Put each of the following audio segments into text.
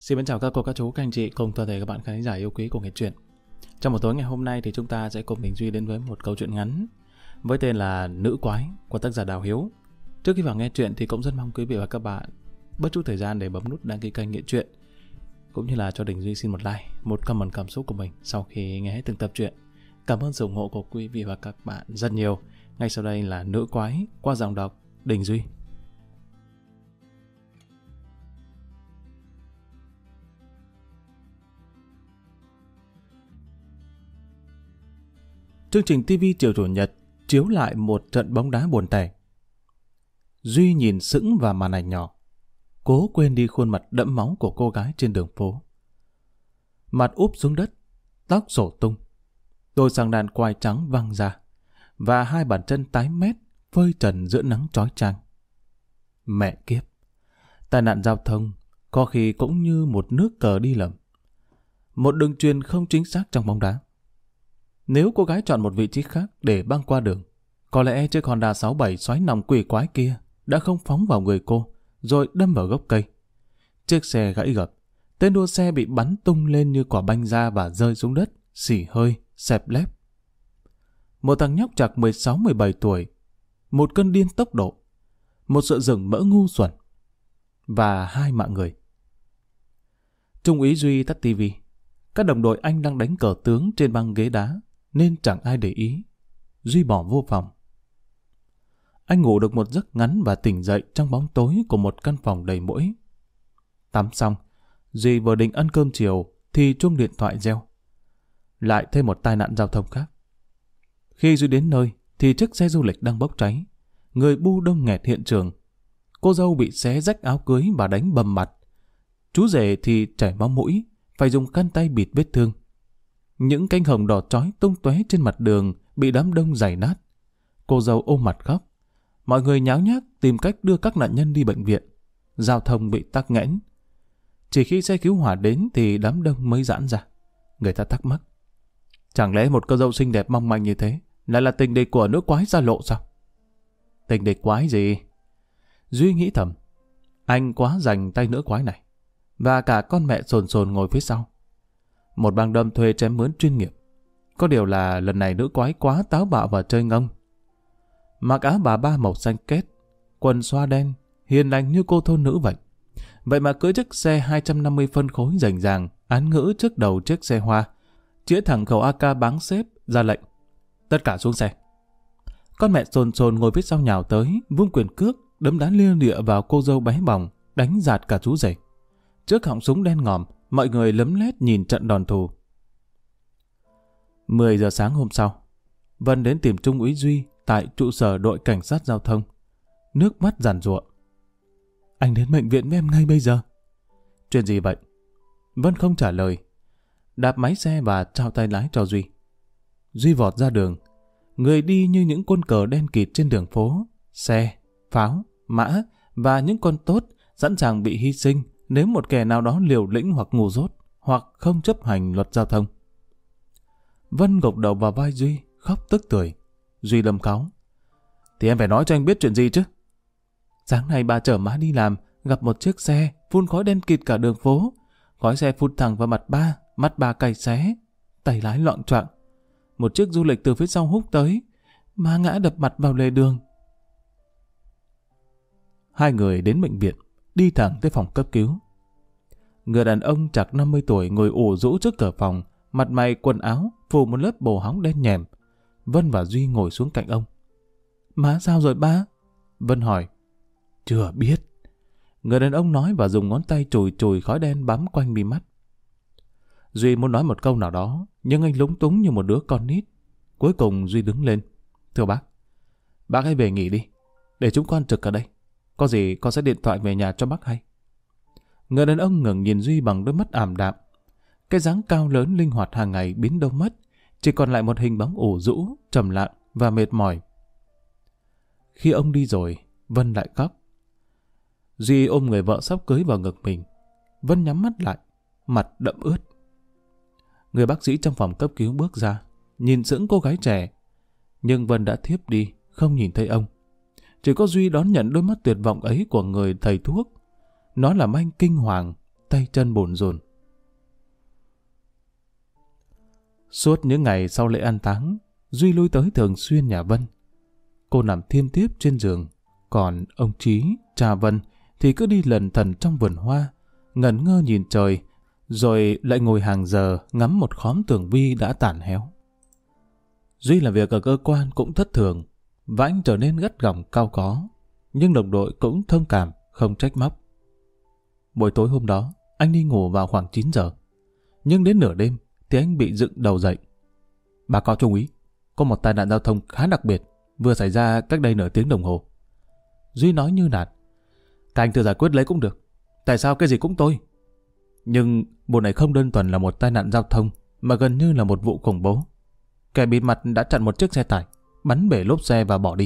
Xin chào các cô, các chú, các anh chị cùng toàn thể các bạn khán giả yêu quý của Nghe Truyện. Trong một tối ngày hôm nay thì chúng ta sẽ cùng mình Duy đến với một câu chuyện ngắn với tên là Nữ Quái của tác giả Đào Hiếu. Trước khi vào nghe chuyện thì cũng rất mong quý vị và các bạn bớt chút thời gian để bấm nút đăng ký kênh Nghe Truyện, cũng như là cho Đình Duy xin một like, một comment cảm xúc của mình sau khi nghe hết từng tập truyện. Cảm ơn sự ủng hộ của quý vị và các bạn rất nhiều. Ngay sau đây là Nữ Quái qua giọng đọc Đình Duy. Chương trình TV chiều Chủ nhật chiếu lại một trận bóng đá buồn tẻ. Duy nhìn sững vào màn ảnh nhỏ, cố quên đi khuôn mặt đẫm máu của cô gái trên đường phố. Mặt úp xuống đất, tóc rổ tung, đôi xăng đàn quai trắng văng ra, và hai bàn chân tái mét phơi trần giữa nắng chói chang. Mẹ kiếp, tai nạn giao thông có khi cũng như một nước cờ đi lầm, một đường truyền không chính xác trong bóng đá. Nếu cô gái chọn một vị trí khác để băng qua đường, có lẽ chiếc Honda 67 xoáy nòng quỷ quái kia đã không phóng vào người cô, rồi đâm vào gốc cây. Chiếc xe gãy gập, tên đua xe bị bắn tung lên như quả banh ra và rơi xuống đất, xỉ hơi, xẹp lép. Một thằng nhóc chạc 16-17 tuổi, một cơn điên tốc độ, một sự rừng mỡ ngu xuẩn, và hai mạng người. Trung úy Duy tắt tivi. Các đồng đội anh đang đánh cờ tướng trên băng ghế đá, nên chẳng ai để ý. Duy bỏ vô phòng. Anh ngủ được một giấc ngắn và tỉnh dậy trong bóng tối của một căn phòng đầy muỗi. Tắm xong, Duy vừa định ăn cơm chiều thì chuông điện thoại reo. Lại thêm một tai nạn giao thông khác. Khi Duy đến nơi thì chiếc xe du lịch đang bốc cháy. Người bu đông nghẹt hiện trường. Cô dâu bị xé rách áo cưới và đánh bầm mặt. Chú rể thì chảy máu mũi, phải dùng khăn tay bịt vết thương. Những cánh hồng đỏ chói tung tóe trên mặt đường bị đám đông giày nát. Cô dâu ôm mặt khóc. Mọi người nháo nhác tìm cách đưa các nạn nhân đi bệnh viện. Giao thông bị tắc nghẽn. Chỉ khi xe cứu hỏa đến thì đám đông mới giãn ra. Người ta thắc mắc, chẳng lẽ một cô dâu xinh đẹp mong manh như thế lại là tình địch của nữ quái ra lộ sao? Tình địch quái gì? Duy nghĩ thầm, anh quá dành tay nữ quái này. Và cả con mẹ sồn sồn ngồi phía sau. Một băng đâm thuê chém mướn chuyên nghiệp. Có điều là lần này nữ quái quá táo bạo và chơi ngông. Mặc áo bà ba màu xanh két, quần xoa đen, hiền lành như cô thôn nữ vậy. Vậy mà cưỡi chiếc xe 250 phân khối rành ràng, án ngữ trước đầu chiếc xe hoa, chĩa thẳng khẩu AK báng xếp, ra lệnh. Tất cả xuống xe. Con mẹ sồn sồn ngồi phía sau nhào tới, vung quyền cước, đấm đá lia lịa vào cô dâu bé bỏng, đánh giạt cả chú rể. Trước họng súng đen ngòm, mọi người lấm lét nhìn trận đòn thù. 10 giờ sáng hôm sau, Vân đến tìm Trung úy Duy tại trụ sở đội cảnh sát giao thông. Nước mắt giàn giụa. Anh đến bệnh viện với em ngay bây giờ. Chuyện gì vậy? Vân không trả lời. Đạp máy xe và trao tay lái cho Duy. Duy vọt ra đường. Người đi như những quân cờ đen kịt trên đường phố. Xe, pháo, mã và những con tốt sẵn sàng bị hy sinh nếu một kẻ nào đó liều lĩnh hoặc ngu dốt, hoặc không chấp hành luật giao thông. Vân gục đầu vào vai Duy, khóc tức tưởi. Duy lầm cáu. Thì em phải nói cho anh biết chuyện gì chứ? Sáng nay bà chở má đi làm, gặp một chiếc xe, phun khói đen kịt cả đường phố. Khói xe phun thẳng vào mặt ba, mắt bà cay xé, tay lái loạng choạng. Một chiếc du lịch từ phía sau húc tới, má ngã đập mặt vào lề đường. Hai người đến bệnh viện, đi thẳng tới phòng cấp cứu. Người đàn ông chạc 50 tuổi ngồi ủ rũ trước cửa phòng, mặt mày quần áo phủ một lớp bồ hóng đen nhèm. Vân và Duy ngồi xuống cạnh ông. Má sao rồi ba? Vân hỏi. Chưa biết. Người đàn ông nói và dùng ngón tay chùi chùi khói đen bám quanh mi mắt. Duy muốn nói một câu nào đó, nhưng anh lúng túng như một đứa con nít. Cuối cùng Duy đứng lên. Thưa bác hãy về nghỉ đi, để chúng con trực ở đây. Có gì con sẽ điện thoại về nhà cho bác hay. Người đàn ông ngẩng nhìn Duy bằng đôi mắt ảm đạm. Cái dáng cao lớn linh hoạt hàng ngày biến đâu mất, chỉ còn lại một hình bóng ủ rũ, trầm lặng và mệt mỏi. Khi ông đi rồi, Vân lại khóc. Duy ôm người vợ sắp cưới vào ngực mình. Vân nhắm mắt lại, mặt đẫm ướt. Người bác sĩ trong phòng cấp cứu bước ra, nhìn sững cô gái trẻ. Nhưng Vân đã thiếp đi, không nhìn thấy ông. Chỉ có Duy đón nhận đôi mắt tuyệt vọng ấy của người thầy thuốc. Nó làm anh kinh hoàng, tay chân bủn rủn. Suốt những ngày sau lễ an táng, Duy lui tới thường xuyên nhà Vân. Cô nằm thiêm thiếp trên giường, còn ông Trí, cha Vân thì cứ đi lần thần trong vườn hoa, ngẩn ngơ nhìn trời, rồi lại ngồi hàng giờ ngắm một khóm tường vi đã tàn héo. Duy làm việc ở cơ quan cũng thất thường, và anh trở nên gắt gỏng cao có, nhưng đồng đội cũng thông cảm, không trách móc. Buổi tối hôm đó, anh đi ngủ vào khoảng 9 giờ, nhưng đến nửa đêm thì anh bị dựng đầu dậy. Báo cáo trung úy, có một tai nạn giao thông khá đặc biệt vừa xảy ra cách đây nửa tiếng đồng hồ. Duy nói như nạt. Các anh tự giải quyết lấy cũng được. Tại sao cái gì cũng tôi? Nhưng vụ này không đơn thuần là một tai nạn giao thông, mà gần như là một vụ khủng bố. Kẻ bịt mặt đã chặn một chiếc xe tải, bắn bể lốp xe và bỏ đi.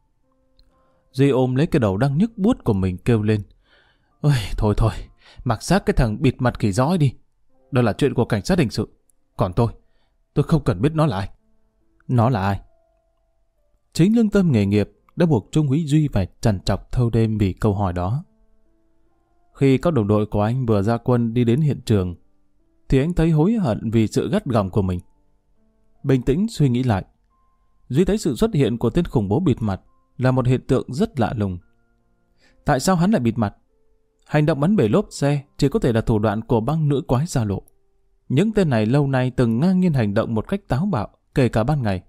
Duy ôm lấy cái đầu đang nhức buốt của mình kêu lên. Ôi, thôi, mặc xác cái thằng bịt mặt khỉ gió đi. Đó là chuyện của cảnh sát hình sự. Còn tôi không cần biết nó là ai. Nó là ai? Chính lương tâm nghề nghiệp đã buộc Trung úy Duy phải trằn trọc thâu đêm vì câu hỏi đó. Khi các đồng đội của anh vừa ra quân đi đến hiện trường, thì anh thấy hối hận vì sự gắt gỏng của mình. Bình tĩnh suy nghĩ lại, Duy thấy sự xuất hiện của tên khủng bố bịt mặt là một hiện tượng rất lạ lùng. Tại sao hắn lại bịt mặt? Hành động bắn bể lốp xe chỉ có thể là thủ đoạn của băng nữ quái xa lộ. Những tên này lâu nay từng ngang nhiên hành động một cách táo bạo, kể cả ban ngày.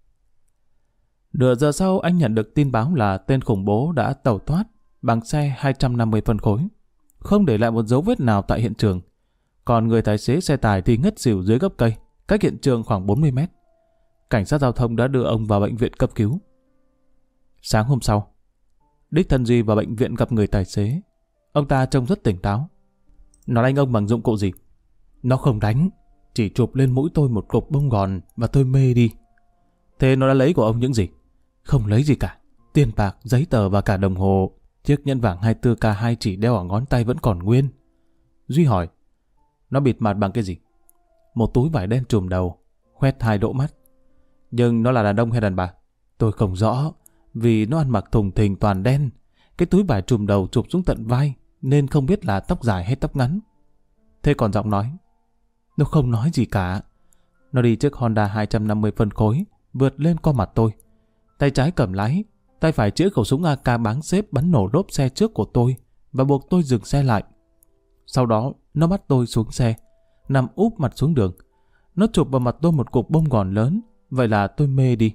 Nửa giờ sau anh nhận được tin báo là tên khủng bố đã tẩu thoát bằng xe 250 phân khối, không để lại một dấu vết nào tại hiện trường. Còn người tài xế xe tải thì ngất xỉu dưới gốc cây, cách hiện trường khoảng 40 mét. Cảnh sát giao thông đã đưa ông vào bệnh viện cấp cứu. Sáng hôm sau, đích thân Duy vào bệnh viện gặp người tài xế. Ông ta trông rất tỉnh táo. Nó đánh ông bằng dụng cụ gì? Nó không đánh, chỉ chụp lên mũi tôi một cục bông gòn và tôi mê đi. Thế nó đã lấy của ông những gì? Không lấy gì cả. Tiền bạc, giấy tờ và cả đồng hồ. Chiếc nhẫn vàng 24K2 chỉ đeo ở ngón tay vẫn còn nguyên. Duy hỏi, nó bịt mặt bằng cái gì? Một túi vải đen trùm đầu, khoét 2 lỗ mắt. Nhưng nó là đàn ông hay đàn bà? Tôi không rõ, vì nó ăn mặc thùng thình toàn đen. Cái túi vải trùm đầu chụp xuống tận vai, nên không biết là tóc dài hay tóc ngắn. Thế còn giọng nói? Nó không nói gì cả. Nó đi chiếc Honda 250 phân khối, vượt lên qua mặt tôi. Tay trái cầm lái, tay phải chĩa khẩu súng AK báng xếp bắn nổ lốp xe trước của tôi và buộc tôi dừng xe lại. Sau đó, nó bắt tôi xuống xe, nằm úp mặt xuống đường. Nó chụp vào mặt tôi một cục bông gòn lớn, vậy là tôi mê đi.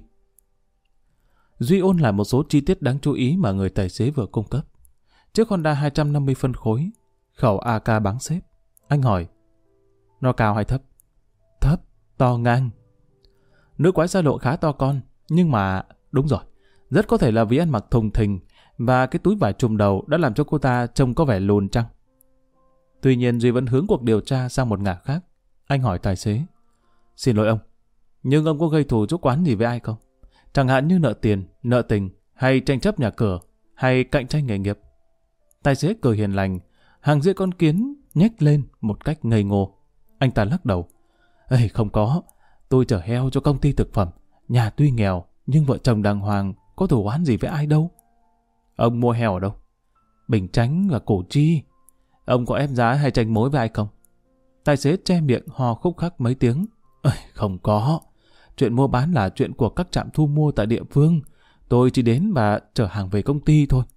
Duy ôn lại một số chi tiết đáng chú ý mà người tài xế vừa cung cấp. Chiếc Honda 250 phân khối, khẩu AK báng xếp. Anh hỏi, nó cao hay thấp? Thấp, to ngang. Nữ quái xa lộ khá to con, nhưng mà đúng rồi, rất có thể là vì ăn mặc thùng thình và cái túi vải trùm đầu đã làm cho cô ta trông có vẻ lùn chăng. Tuy nhiên Duy vẫn hướng cuộc điều tra sang một ngả khác. Anh hỏi tài xế, xin lỗi ông, nhưng ông có gây thù chuốc oán gì với ai không? Chẳng hạn như nợ tiền, nợ tình, hay tranh chấp nhà cửa, hay cạnh tranh nghề nghiệp. Tài xế cười hiền lành, hàng rĩa con kiến nhếch lên một cách ngây ngô. Anh ta lắc đầu, ê, không có, tôi chở heo cho công ty thực phẩm, nhà tuy nghèo nhưng vợ chồng đàng hoàng, có thù oán gì với ai đâu. Ông mua heo ở đâu? Bình Chánh và Củ Chi. Ông có ép giá hay tranh mối với ai không? Tài xế che miệng ho khúc khắc mấy tiếng. Không có. Chuyện mua bán là chuyện của các trạm thu mua tại địa phương. Tôi chỉ đến và chở hàng về công ty thôi.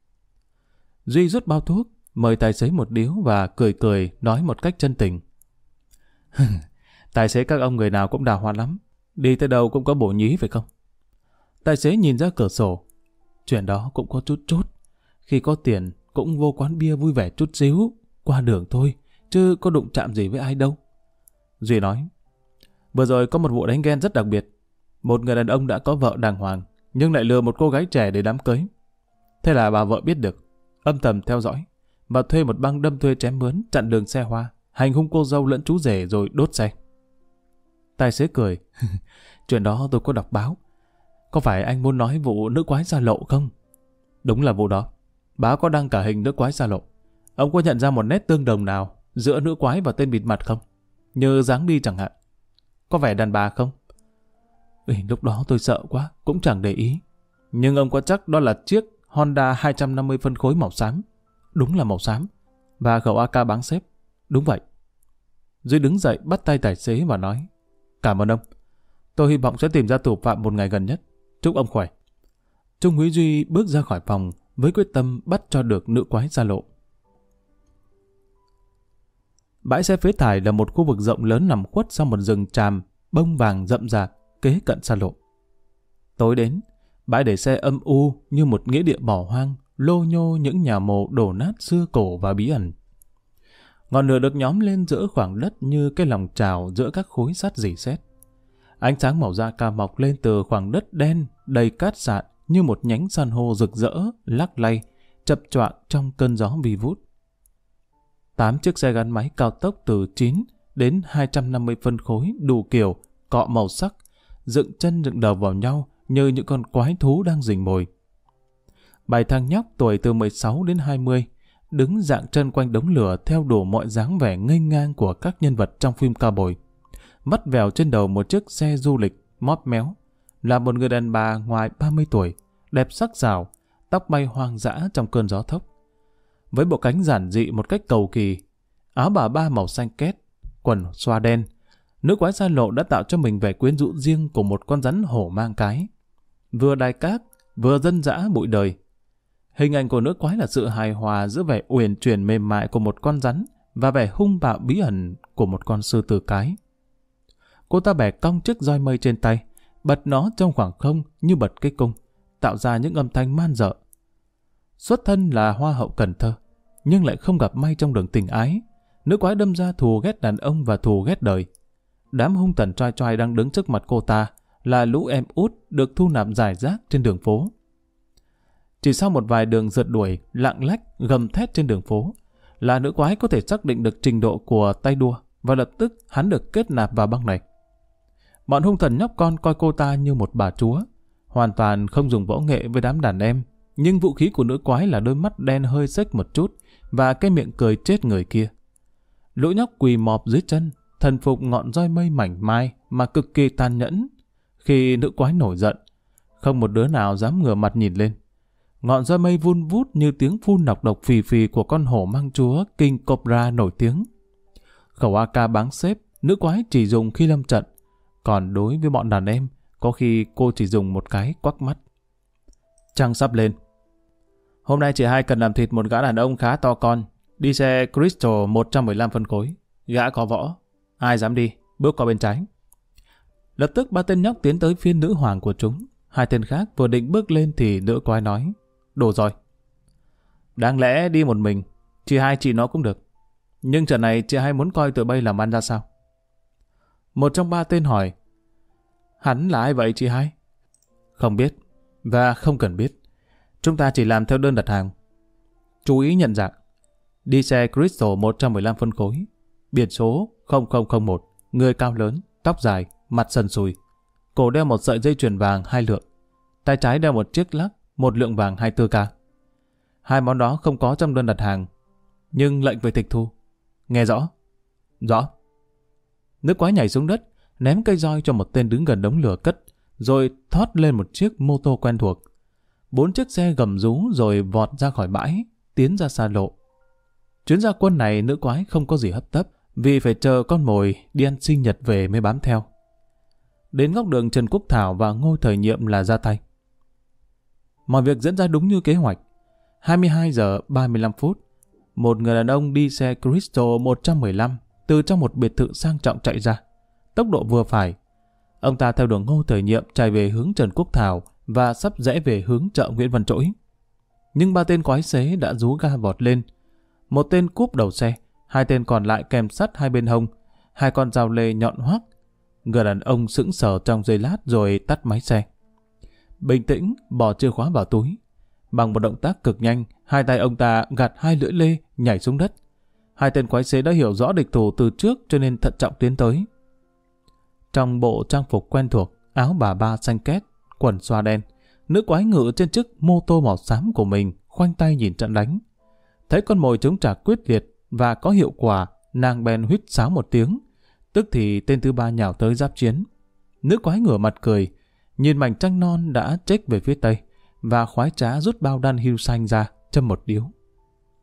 Duy rút bao thuốc, mời tài xế một điếu và cười cười nói một cách chân tình. Tài xế các ông người nào cũng đào hoa lắm. Đi tới đâu cũng có bổ nhí phải không? Tài xế nhìn ra cửa sổ. Chuyện đó cũng có chút. Khi có tiền cũng vô quán bia vui vẻ chút xíu, qua đường thôi, chứ có đụng chạm gì với ai đâu. Duy nói, vừa rồi có một vụ đánh ghen rất đặc biệt. Một người đàn ông đã có vợ đàng hoàng, nhưng lại lừa một cô gái trẻ để đám cưới. Thế là bà vợ biết được, âm thầm theo dõi, và thuê một băng đâm thuê chém mướn chặn đường xe hoa, hành hung cô dâu lẫn chú rể rồi đốt xe. Tài xế cười, chuyện đó tôi có đọc báo. Có phải anh muốn nói vụ nữ quái xa lộ không? Đúng là vụ đó. Báo có đăng cả hình nữ quái xa lộ. Ông có nhận ra một nét tương đồng nào giữa nữ quái và tên bịt mặt không? Như dáng đi chẳng hạn. Có vẻ đàn bà không? Lúc đó tôi sợ quá, cũng chẳng để ý. Nhưng ông có chắc đó là chiếc Honda 250 phân khối màu xám? Đúng là màu xám. Và khẩu AK báng xếp. Đúng vậy. Duy đứng dậy bắt tay tài xế và nói, cảm ơn ông. Tôi hy vọng sẽ tìm ra thủ phạm một ngày gần nhất. Chúc ông khỏe. Trung úy Duy bước ra khỏi phòng với quyết tâm bắt cho được nữ quái ra lộ. Bãi xe phế thải là một khu vực rộng lớn nằm khuất sau một rừng tràm bông vàng rậm rạp kế cận xa lộ. Tối đến, bãi để xe âm u như một nghĩa địa bỏ hoang, lô nhô những nhà mộ đổ nát xưa cổ và bí ẩn. Ngọn lửa được nhóm lên giữa khoảng đất như cái lòng trào giữa các khối sắt rỉ sét. Ánh sáng màu da cam mọc lên từ khoảng đất đen đầy cát sạn như một nhánh san hô rực rỡ, lắc lay, chập choạng trong cơn gió vi vút. 8 chiếc xe gắn máy cao tốc từ 9 đến 250 phân khối đủ kiểu, cọ màu sắc, dựng chân dựng đầu vào nhau như những con quái thú đang rình mồi. 7 thằng nhóc tuổi từ 16 đến 20 đứng dạng chân quanh đống lửa theo đủ mọi dáng vẻ nghênh ngang của các nhân vật trong phim cao bồi. Vắt vẻo trên đầu một chiếc xe du lịch móp méo là một người đàn bà ngoài 30 tuổi, đẹp sắc sảo, tóc bay hoang dã trong cơn gió thốc. Với bộ cánh giản dị một cách cầu kỳ, áo bà ba màu xanh két, quần xoa đen, nữ quái xa lộ đã tạo cho mình vẻ quyến rũ riêng của một con rắn hổ mang cái. Vừa đài cát, vừa dân dã bụi đời. Hình ảnh của nữ quái là sự hài hòa giữa vẻ uyển chuyển mềm mại của một con rắn và vẻ hung bạo bí ẩn của một con sư tử cái. Cô ta bẻ cong chiếc roi mây trên tay, bật nó trong khoảng không như bật cái cung, tạo ra những âm thanh man dợ. Xuất thân là hoa hậu Cần Thơ, nhưng lại không gặp may trong đường tình ái. Nữ quái đâm ra thù ghét đàn ông và thù ghét đời. Đám hung tần choai choai đang đứng trước mặt cô ta là lũ em út được thu nạp rải rác trên đường phố. Chỉ sau một vài đường rượt đuổi, lạng lách, gầm thét trên đường phố, là nữ quái có thể xác định được trình độ của tay đua và lập tức hắn được kết nạp vào băng này. Bọn hung thần nhóc con coi cô ta như một bà chúa, hoàn toàn không dùng võ nghệ với đám đàn em, nhưng vũ khí của nữ quái là đôi mắt đen hơi xếch một chút và cái miệng cười chết người kia. Lũ nhóc quỳ mọp dưới chân, thần phục ngọn roi mây mảnh mai mà cực kỳ tàn nhẫn. Khi nữ quái nổi giận, không một đứa nào dám ngửa mặt nhìn lên. Ngọn roi mây vun vút như tiếng phun nọc độc phì phì của con hổ mang chúa King Cobra nổi tiếng. Khẩu AK báng xếp, nữ quái chỉ dùng khi lâm trận, còn đối với bọn đàn em, có khi cô chỉ dùng một cái quắc mắt. Trăng sắp lên. Hôm nay chị hai cần làm thịt một gã đàn ông khá to con, đi xe Crystal 115 phân khối. Gã có võ. Ai dám đi, bước qua bên trái. Lập tức 3 tên nhóc tiến tới phiên nữ hoàng của chúng. 2 tên khác vừa định bước lên thì nữ quái nói, đồ rồi. Đáng lẽ đi một mình, chị hai chị nó cũng được. Nhưng trận này chị hai muốn coi tụi bay làm ăn ra sao? Một trong 3 tên hỏi, hắn là ai vậy chị hai? Không biết, và không cần biết. Chúng ta chỉ làm theo đơn đặt hàng. Chú ý nhận dạng. Đi xe Crystal 115 phân khối, biển số 0001, người cao lớn, tóc dài, mặt sần sùi, cổ đeo một sợi dây chuyền vàng 2 lượng, tay trái đeo một chiếc lắc 1 lượng vàng 24K. 2 món đó không có trong đơn đặt hàng, nhưng lệnh về tịch thu. Nghe rõ? Rõ. Nữ quái nhảy xuống đất, ném cây roi cho một tên đứng gần đống lửa cất, rồi thoát lên một chiếc mô tô quen thuộc. 4 chiếc xe gầm rú rồi vọt ra khỏi bãi, tiến ra xa lộ. Chuyến ra quân này nữ quái không có gì hấp tấp, vì phải chờ con mồi đi ăn sinh nhật về mới bám theo. Đến góc đường Trần Quốc Thảo và Ngô Thời Nhiệm là ra tay. Mọi việc diễn ra đúng như kế hoạch. 22 giờ 35 phút, một người đàn ông đi xe Crystal 115 từ trong một biệt thự sang trọng chạy ra. Tốc độ vừa phải. Ông ta theo đường Ngô Thời Nhiệm chạy về hướng Trần Quốc Thảo và sắp rẽ về hướng chợ Nguyễn Văn Trỗi. Nhưng 3 tên quái xế đã rú ga vọt lên. Một tên cúp đầu xe, 2 tên còn lại kèm sắt hai bên hông, 2 con dao lê nhọn hoắt. Người đàn ông sững sờ trong giây lát rồi tắt máy xe. Bình tĩnh bỏ chìa khóa vào túi. Bằng một động tác cực nhanh, 2 tay ông ta gạt 2 lưỡi lê nhảy xuống đất. 2 tên quái xế đã hiểu rõ địch thủ từ trước cho nên thận trọng tiến tới. Trong bộ trang phục quen thuộc, áo bà ba xanh két, quần xoa đen, nữ quái ngự trên chiếc mô tô màu xám của mình, khoanh tay nhìn trận đánh. Thấy con mồi chống trả quyết liệt và có hiệu quả, nàng bèn huýt sáo một tiếng. Tức thì tên thứ 3 nhào tới giáp chiến. Nữ quái ngửa mặt cười, nhìn mảnh trăng non đã chếch về phía tây và khoái trá rút bao đan hưu xanh ra, châm một điếu.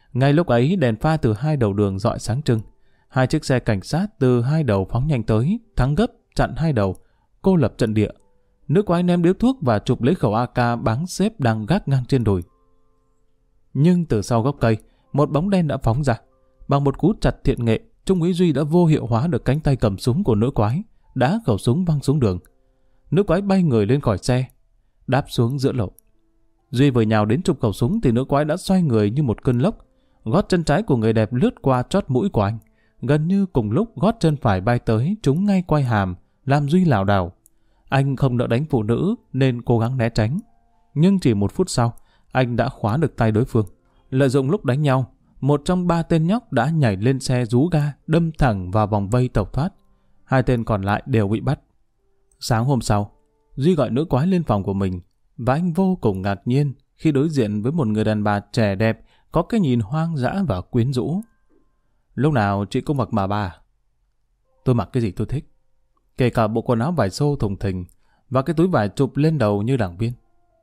Ngay lúc ấy đèn pha từ hai đầu đường rọi sáng trưng. Hai chiếc xe cảnh sát từ hai đầu phóng nhanh tới, thắng gấp, chặn hai đầu, cô lập trận địa. Nữ quái ném điếu thuốc và chụp lấy khẩu AK báng xếp đang gác ngang trên đùi. Nhưng từ sau gốc cây, một bóng đen đã phóng ra. Bằng một cú chặt thiện nghệ, Trung úy Duy đã vô hiệu hóa được cánh tay cầm súng của nữ quái, đá khẩu súng văng xuống đường. Nữ quái bay người lên khỏi xe, đáp xuống giữa lộ. Duy vừa nhào đến chụp khẩu súng thì nữ quái đã xoay người như một cơn lốc. Gót chân trái của người đẹp lướt qua chót mũi của anh. Gần như cùng lúc gót chân phải bay tới trúng ngay quai hàm, làm Duy lảo đảo. Anh không nỡ đánh phụ nữ nên cố gắng né tránh. Nhưng chỉ 1 phút sau, anh đã khóa được tay đối phương. Lợi dụng lúc đánh nhau, một trong 3 tên nhóc đã nhảy lên xe rú ga, đâm thẳng vào vòng vây tẩu thoát. 2 tên còn lại đều bị bắt. Sáng hôm sau, Duy gọi nữ quái lên phòng của mình và anh vô cùng ngạc nhiên khi đối diện với một người đàn bà trẻ đẹp có cái nhìn hoang dã và quyến rũ. Lúc nào chị cũng mặc mà bà? Tôi mặc cái gì tôi thích. Kể cả bộ quần áo vải xô thùng thình và cái túi vải chụp lên đầu như đảng viên.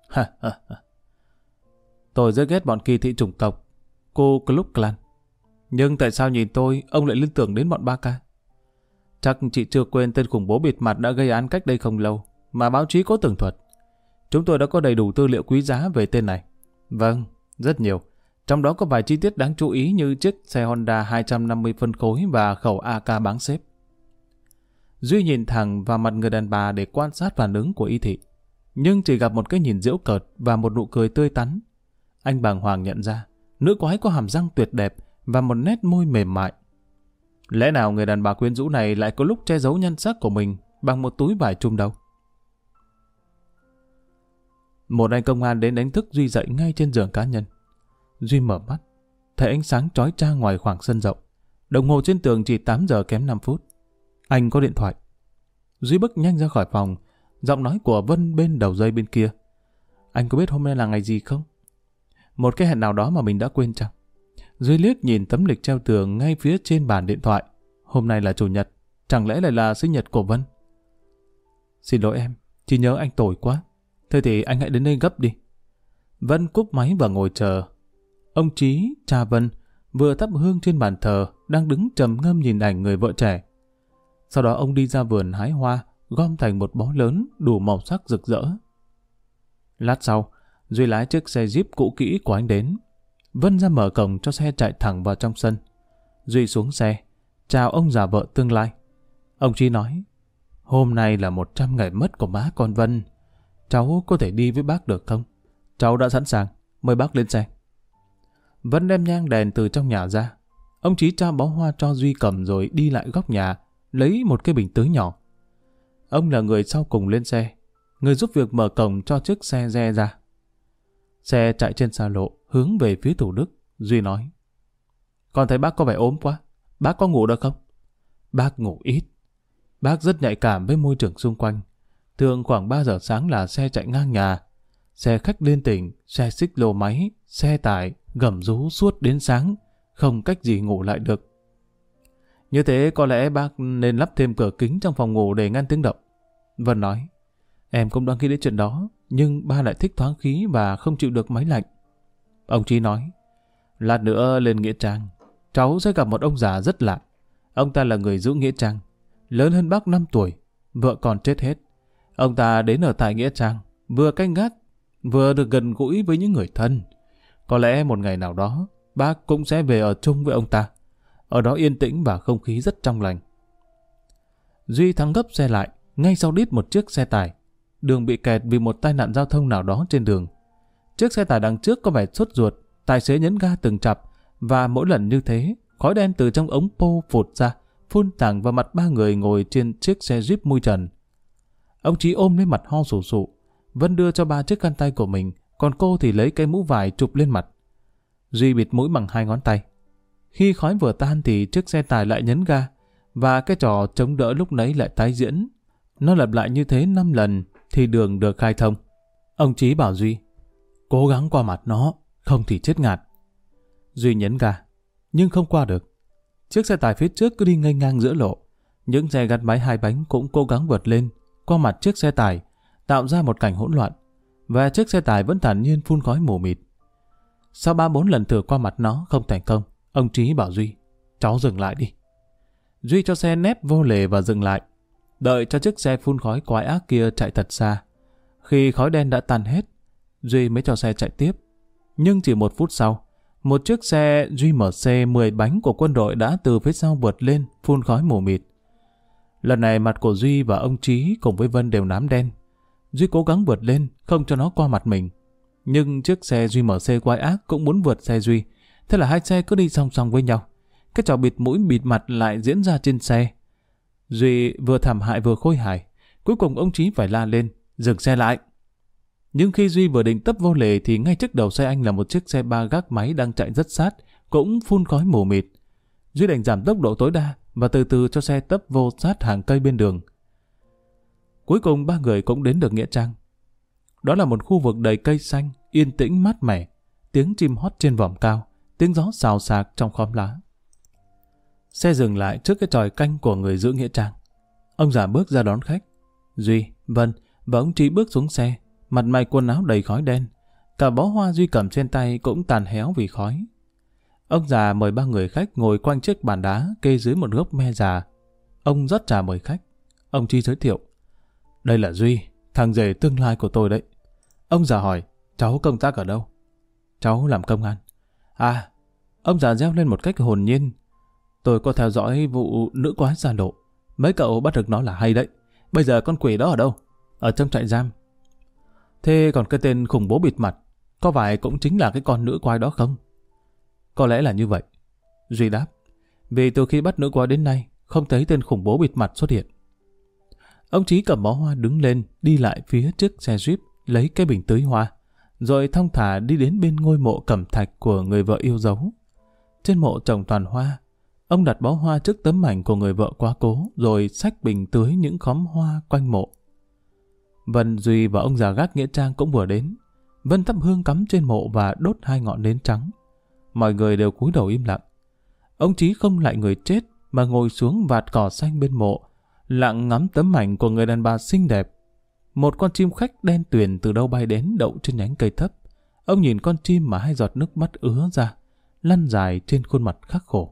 Tôi rất ghét bọn kỳ thị chủng tộc, cô Klux Klan. Nhưng tại sao nhìn tôi, ông lại liên tưởng đến bọn Ba Ca? Chắc chị chưa quên tên khủng bố bịt mặt đã gây án cách đây không lâu, mà báo chí có tường thuật. Chúng tôi đã có đầy đủ tư liệu quý giá về tên này. Vâng, rất nhiều. Trong đó có vài chi tiết đáng chú ý như chiếc xe Honda 250 phân khối và khẩu AK báng xếp. Duy nhìn thẳng vào mặt người đàn bà để quan sát phản ứng của y thị, nhưng chỉ gặp một cái nhìn giễu cợt và một nụ cười tươi tắn. Anh bàng hoàng nhận ra, nữ quái có hàm răng tuyệt đẹp và một nét môi mềm mại. Lẽ nào người đàn bà quyến rũ này lại có lúc che giấu nhan sắc của mình bằng một túi vải trùm đầu? Một anh công an đến đánh thức Duy dậy ngay trên giường cá nhân. Duy mở mắt, thấy ánh sáng chói chang ngoài khoảng sân rộng. Đồng hồ trên tường chỉ 8 giờ kém 5 phút. Anh có điện thoại. Duy bước nhanh ra khỏi phòng, giọng nói của Vân bên đầu dây bên kia. Anh có biết hôm nay là ngày gì không? Một cái hẹn nào đó mà mình đã quên chăng? Duy liếc nhìn tấm lịch treo tường ngay phía trên bàn điện thoại. Hôm nay là Chủ nhật, chẳng lẽ lại là sinh nhật của Vân? Xin lỗi em, chỉ nhớ anh tồi quá. Thế thì anh hãy đến đây gấp đi. Vân cúp máy và ngồi chờ. Ông Trí, cha Vân, vừa thắp hương trên bàn thờ, đang đứng trầm ngâm nhìn ảnh người vợ trẻ. Sau đó ông đi ra vườn hái hoa, gom thành một bó lớn đủ màu sắc rực rỡ. Lát sau, Duy lái chiếc xe Jeep cũ kỹ của anh đến. Vân ra mở cổng cho xe chạy thẳng vào trong sân. Duy xuống xe, chào ông già vợ tương lai. Ông Trí nói, hôm nay là 100 ngày mất của má con Vân. Cháu có thể đi với bác được không? Cháu đã sẵn sàng, mời bác lên xe. Vân đem nhang đèn từ trong nhà ra. Ông Trí trao bó hoa cho Duy cầm rồi đi lại góc nhà, lấy một cái bình tưới nhỏ. Ông là người sau cùng lên xe, người giúp việc mở cổng cho chiếc xe re ra. Xe chạy trên xa lộ, hướng về phía Thủ Đức. Duy nói, con thấy bác có vẻ ốm quá, bác có ngủ được không? Bác ngủ ít. Bác rất nhạy cảm với môi trường xung quanh. Thường khoảng 3 giờ sáng là xe chạy ngang nhà. Xe khách liên tỉnh, xe xích lô máy, xe tải, gầm rú suốt đến sáng, không cách gì ngủ lại được. Như thế có lẽ bác nên lắp thêm cửa kính trong phòng ngủ để ngăn tiếng động. Vân nói, em cũng đang nghĩ đến chuyện đó, nhưng ba lại thích thoáng khí và không chịu được máy lạnh. Ông Trí nói, lát nữa lên Nghĩa Trang, cháu sẽ gặp một ông già rất lạ. Ông ta là người giữ Nghĩa Trang, lớn hơn bác 5 tuổi, vợ còn chết hết. Ông ta đến ở tại Nghĩa Trang, vừa canh gác, vừa được gần gũi với những người thân. Có lẽ một ngày nào đó, bác cũng sẽ về ở chung với ông ta. Ở đó yên tĩnh và không khí rất trong lành. Duy thắng gấp xe lại, ngay sau đít một chiếc xe tải. Đường bị kẹt vì một tai nạn giao thông nào đó trên đường. Chiếc xe tải đằng trước có vẻ sốt ruột, tài xế nhấn ga từng chập, và mỗi lần như thế, khói đen từ trong ống pô phụt ra, phun thẳng vào mặt 3 người ngồi trên chiếc xe Jeep mui trần. Ông Trí ôm lấy mặt ho sù sụ. Vân đưa cho ba chiếc khăn tay của mình, còn cô thì lấy cái mũ vải chụp lên mặt. Duy bịt mũi bằng 2 ngón tay. Khi khói vừa tan thì chiếc xe tải lại nhấn ga, và cái trò chống đỡ lúc nãy lại tái diễn. Nó lặp lại như thế 5 lần thì đường được khai thông. Ông Trí bảo Duy, cố gắng qua mặt nó, không thì chết ngạt. Duy nhấn ga, nhưng không qua được. Chiếc xe tải phía trước cứ đi nghênh ngang giữa lộ. Những xe gắn máy 2 bánh cũng cố gắng vượt lên, qua mặt chiếc xe tải, tạo ra một cảnh hỗn loạn. Và chiếc xe tải vẫn thản nhiên phun khói mù mịt. Sau 3-4 lần thử qua mặt nó không thành công, ông Trí bảo Duy, cháu dừng lại đi. Duy cho xe nép vô lề và dừng lại, đợi cho chiếc xe phun khói quái ác kia chạy thật xa. Khi khói đen đã tan hết, Duy mới cho xe chạy tiếp. Nhưng chỉ 1 phút sau, một chiếc xe GMC 10 bánh của quân đội đã từ phía sau vượt lên, phun khói mù mịt. Lần này mặt của Duy và ông Trí cùng với Vân đều nám đen. Duy cố gắng vượt lên, không cho nó qua mặt mình. Nhưng chiếc xe GMC quái ác cũng muốn vượt xe Duy. Thế là hai xe cứ đi song song với nhau. Cái trò bịt mũi bịt mặt lại diễn ra trên xe. Duy vừa thảm hại vừa khôi hài. Cuối cùng ông Trí phải la lên, dừng xe lại. Nhưng khi Duy vừa định tấp vô lề thì ngay trước đầu xe anh là một chiếc xe ba gác máy đang chạy rất sát, cũng phun khói mù mịt. Duy đành giảm tốc độ tối đa và từ từ cho xe tấp vô sát hàng cây bên đường. Cuối cùng 3 người cũng đến được Nghĩa Trang. Đó là một khu vực đầy cây xanh, yên tĩnh mát mẻ, tiếng chim hót trên vòm cao, tiếng gió xào xạc trong khóm lá. Xe dừng lại trước cái chòi canh của người giữ Nghĩa Trang. Ông già bước ra đón khách. Duy, Vân và ông Trí bước xuống xe, mặt mày quần áo đầy khói đen. Cả bó hoa Duy cầm trên tay cũng tàn héo vì khói. Ông già mời 3 người khách ngồi quanh chiếc bàn đá kê dưới một gốc me già. Ông rót trà mời khách. Ông Trí giới thiệu. Đây là Duy, thằng rể tương lai của tôi đấy. Ông già hỏi, cháu công tác ở đâu? Cháu làm công an. À, ông già reo lên một cách hồn nhiên. Tôi có theo dõi vụ nữ quái xa lộ. Mấy cậu bắt được nó là hay đấy. Bây giờ con quỷ đó ở đâu? Ở trong trại giam. Thế còn cái tên khủng bố bịt mặt, có phải cũng chính là cái con nữ quái đó không? Có lẽ là như vậy. Duy đáp. Vì từ khi bắt nữ quái đến nay, không thấy tên khủng bố bịt mặt xuất hiện. Ông Trí cầm bó hoa đứng lên, đi lại phía trước xe Jeep, lấy cái bình tưới hoa, rồi thong thả đi đến bên ngôi mộ cẩm thạch của người vợ yêu dấu. Trên mộ trồng toàn hoa. Ông đặt bó hoa trước tấm ảnh của người vợ quá cố, rồi xách bình tưới những khóm hoa quanh mộ. Vân, Duy và ông già gác Nghĩa Trang cũng vừa đến. Vân thắp hương cắm trên mộ và đốt 2 ngọn nến trắng. Mọi người đều cúi đầu im lặng. Ông Trí không lại người chết mà ngồi xuống vạt cỏ xanh bên mộ, lặng ngắm tấm ảnh của người đàn bà xinh đẹp. Một con chim khách đen tuyền từ đâu bay đến đậu trên nhánh cây thấp. Ông nhìn con chim mà 2 giọt nước mắt ứa ra, lăn dài trên khuôn mặt khắc khổ.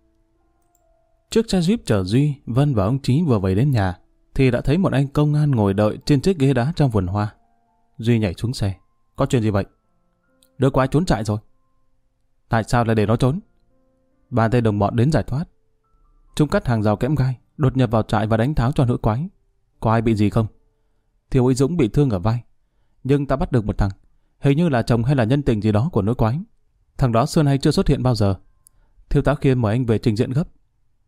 Chiếc xe Jeep chở Duy, Vân và ông Trí vừa về đến nhà, thì đã thấy một anh công an ngồi đợi trên chiếc ghế đá trong vườn hoa. Duy nhảy xuống xe. Có chuyện gì vậy? Đứa quái trốn trại rồi. Tại sao lại để nó trốn? 3 tên đồng bọn đến giải thoát. Chúng cắt hàng rào kẽm gai, đột nhập vào trại và đánh tháo cho nữ quái. Có ai bị gì không? Thiếu úy Dũng bị thương ở vai. Nhưng ta bắt được một thằng, hình như là chồng hay là nhân tình gì đó của nữ quái. Thằng đó xưa nay chưa xuất hiện bao giờ. Thiếu tá Khiêm mời anh về trình diện gấp.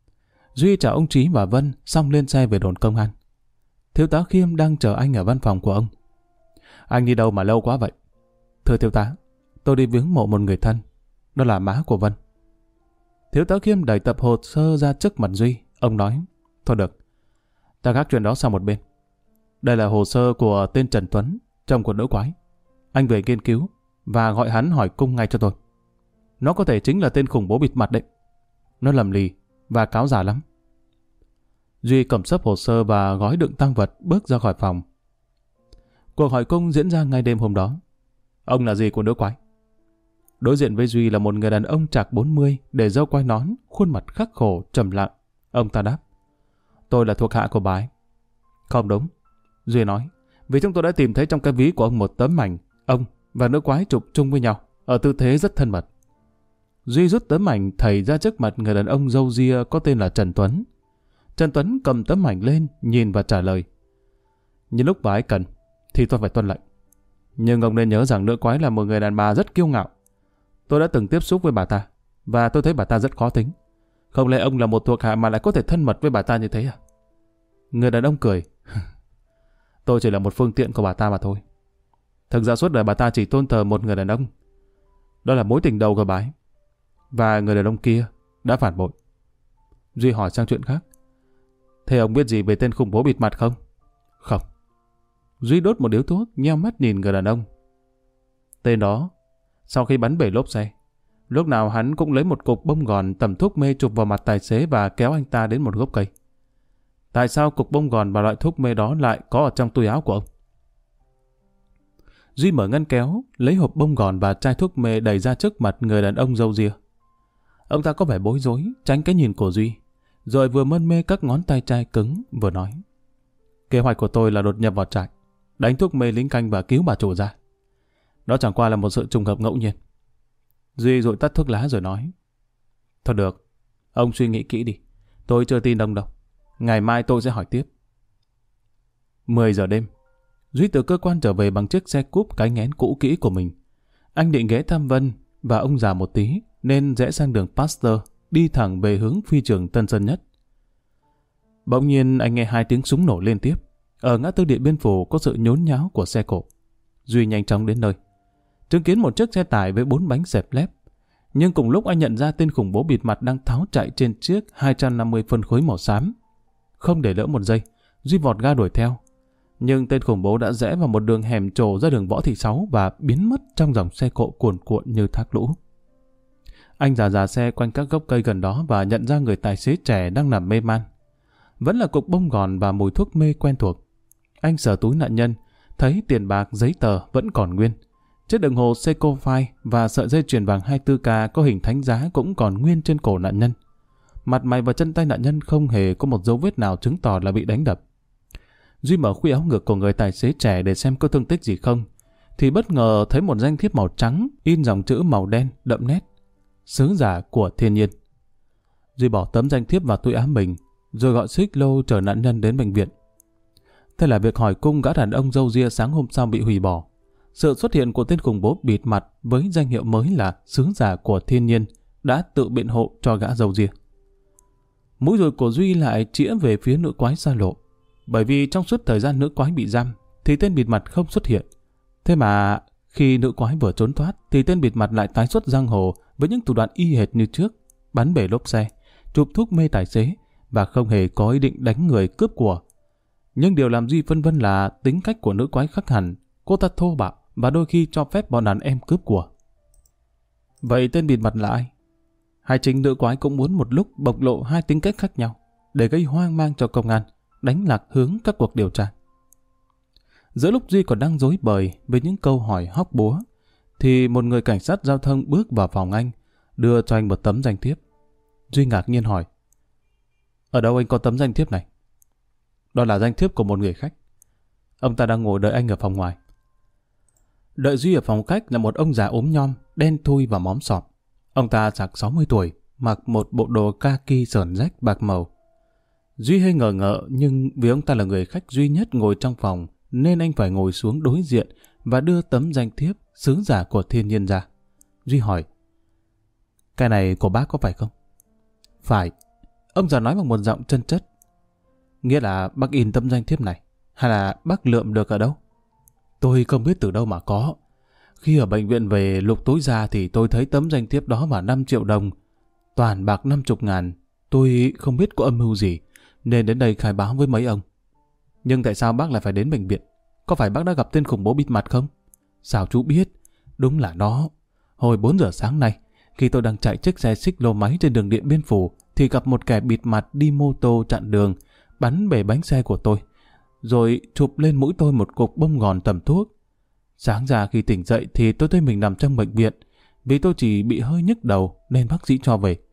Duy chào ông Trí và Vân xong lên xe về đồn công an. Thiếu tá Khiêm đang chờ anh ở văn phòng của ông. Anh đi đâu mà lâu quá vậy? Thưa thiếu tá, tôi đi viếng mộ một người thân. Đó là má của Vân. Thiếu tá Khiêm đẩy tập hồ sơ ra trước mặt Duy. Ông nói, thôi được, ta gác chuyện đó sang một bên. Đây là hồ sơ của tên Trần Tuấn, chồng của nữ quái. Anh về nghiên cứu và gọi hắn hỏi cung ngay cho tôi. Nó có thể chính là tên khủng bố bịt mặt đấy. Nó lầm lì và cáo giả lắm. Duy cầm xấp hồ sơ và gói đựng tang vật bước ra khỏi phòng. Cuộc hỏi cung diễn ra ngay đêm hôm đó. Ông là gì của nữ quái? Đối diện với Duy là một người đàn ông trạc 40, để râu quai nón, khuôn mặt khắc khổ, trầm lặng. Ông ta đáp, tôi là thuộc hạ của bà ấy. Không đúng, Duy nói, vì chúng tôi đã tìm thấy trong cái ví của ông một tấm ảnh ông và nữ quái chụp chung với nhau, ở tư thế rất thân mật. Duy rút tấm ảnh thầy ra trước mặt người đàn ông râu ria có tên là Trần Tuấn. Trần Tuấn cầm tấm ảnh lên, nhìn và trả lời, như lúc bà ấy cần, thì tôi phải tuân lệnh. Nhưng ông nên nhớ rằng nữ quái là một người đàn bà rất kiêu ngạo. Tôi đã từng tiếp xúc với bà ta, và tôi thấy bà ta rất khó tính. Không lẽ ông là một thuộc hạ mà lại có thể thân mật với bà ta như thế à? Người đàn ông cười. Tôi chỉ là một phương tiện của bà ta mà thôi. Thực ra suốt đời bà ta chỉ tôn thờ một người đàn ông. Đó là mối tình đầu của bà ấy. Và người đàn ông kia đã phản bội. Duy hỏi sang chuyện khác. Thế ông biết gì về tên khủng bố bịt mặt không? Không. Duy đốt một điếu thuốc, nheo mắt nhìn người đàn ông. Tên đó, sau khi bắn bể lốp xe, lúc nào hắn cũng lấy một cục bông gòn tẩm thuốc mê chụp vào mặt tài xế và kéo anh ta đến một gốc cây. Tại sao cục bông gòn và loại thuốc mê đó lại có ở trong túi áo của ông? Duy mở ngăn kéo, lấy hộp bông gòn và chai thuốc mê đẩy ra trước mặt người đàn ông râu ria. Ông ta có vẻ bối rối, tránh cái nhìn của Duy, rồi vừa mân mê các ngón tay chai cứng, vừa nói. Kế hoạch của tôi là đột nhập vào trại, đánh thuốc mê lính canh và cứu bà chủ ra. Đó chẳng qua là một sự trùng hợp ngẫu nhiên. Duy dụi tắt thuốc lá rồi nói. Thôi được, ông suy nghĩ kỹ đi. Tôi chưa tin ông đâu. Ngày mai tôi sẽ hỏi tiếp. 10 giờ đêm, Duy từ cơ quan trở về bằng chiếc xe cúp cái nghén cũ kỹ của mình. Anh định ghé thăm Vân và ông già một tí, nên rẽ sang đường Pasteur, đi thẳng về hướng phi trường Tân Sơn Nhất. Bỗng nhiên anh nghe 2 tiếng súng nổ liên tiếp. Ở ngã tư Điện Biên Phủ có sự nhốn nháo của xe cộ. Duy nhanh chóng đến nơi, chứng kiến một chiếc xe tải với 4 bánh xẹp lép. Nhưng cùng lúc anh nhận ra tên khủng bố bịt mặt đang tháo chạy trên chiếc 250 phân khối màu xám. Không để lỡ một giây, Duy vọt ga đuổi theo. Nhưng tên khủng bố đã rẽ vào một đường hẻm trổ ra đường Võ Thị Sáu và biến mất trong dòng xe cộ cuồn cuộn như thác lũ. Anh dà xe quanh các gốc cây gần đó và nhận ra người tài xế trẻ đang nằm mê man. Vẫn là cục bông gòn và mùi thuốc mê quen thuộc. Anh sờ túi nạn nhân, thấy tiền bạc, giấy tờ vẫn còn nguyên. Chiếc đồng hồ Seiko phai và sợi dây chuyền vàng 24K có hình thánh giá cũng còn nguyên trên cổ nạn nhân. Mặt mày và chân tay nạn nhân không hề có một dấu vết nào chứng tỏ là bị đánh đập. Duy mở khuy áo ngực của người tài xế trẻ để xem có thương tích gì không, thì bất ngờ thấy một danh thiếp màu trắng in dòng chữ màu đen đậm nét: Sứ giả của thiên nhiên. Duy bỏ tấm danh thiếp vào túi áo mình, rồi gọi xích lô chở nạn nhân đến bệnh viện. Thế là việc hỏi cung gã đàn ông râu ria sáng hôm sau bị hủy bỏ. Sự xuất hiện của tên khủng bố bịt mặt với danh hiệu mới là Sứ giả của thiên nhiên đã tự biện hộ cho gã râu ria. Mũi dùi của Duy lại chĩa về phía nữ quái xa lộ, bởi vì trong suốt thời gian nữ quái bị giam thì tên bịt mặt không xuất hiện. Thế mà khi nữ quái vừa trốn thoát thì tên bịt mặt lại tái xuất giang hồ với những thủ đoạn y hệt như trước: bắn bể lốp xe, chụp thuốc mê tài xế và không hề có ý định đánh người cướp của. Nhưng điều làm Duy phân vân là tính cách của nữ quái khác hẳn. Cô ta thô bạo và đôi khi cho phép bọn đàn em cướp của. Vậy tên bịt mặt là ai? Hay chính nữ quái cũng muốn một lúc bộc lộ 2 tính cách khác nhau để gây hoang mang cho công an, đánh lạc hướng các cuộc điều tra? Giữa lúc Duy còn đang rối bời với những câu hỏi hóc búa, thì một người cảnh sát giao thông bước vào phòng anh, đưa cho anh một tấm danh thiếp. Duy ngạc nhiên hỏi: Ở đâu anh có tấm danh thiếp này? Đó là danh thiếp của một người khách. Ông ta đang ngồi đợi anh ở phòng ngoài. Đợi Duy ở phòng khách là một ông già ốm nhom, đen thui và móm sọm. Ông ta chạc 60 tuổi, mặc một bộ đồ kaki sờn rách bạc màu. Duy hơi ngờ ngợ, nhưng vì ông ta là người khách duy nhất ngồi trong phòng nên anh phải ngồi xuống đối diện và đưa tấm danh thiếp Sứ giả của thiên nhiên ra. Duy hỏi: Cái này của bác có phải không? Phải. Ông già nói bằng một giọng chân chất. Nghĩa là bác in tấm danh thiếp này, hay là bác lượm được ở đâu? Tôi không biết từ đâu mà có. Khi ở bệnh viện về lục túi ra thì tôi thấy tấm danh thiếp đó và 5 triệu đồng. Toàn bạc 50.000. Tôi không biết có âm mưu gì, nên đến đây khai báo với mấy ông. Nhưng tại sao bác lại phải đến bệnh viện? Có phải bác đã gặp tên khủng bố bịt mặt không? Sao chú biết? Đúng là nó. Hồi 4 giờ sáng nay, khi tôi đang chạy chiếc xe xích lô máy trên đường Điện Biên Phủ, thì gặp một kẻ bịt mặt đi mô tô chặn đường, bắn bể bánh xe của tôi, rồi chụp lên mũi tôi một cục bông gòn tẩm thuốc. Sáng ra khi tỉnh dậy thì tôi thấy mình nằm trong bệnh viện, vì tôi chỉ bị hơi nhức đầu nên bác sĩ cho về.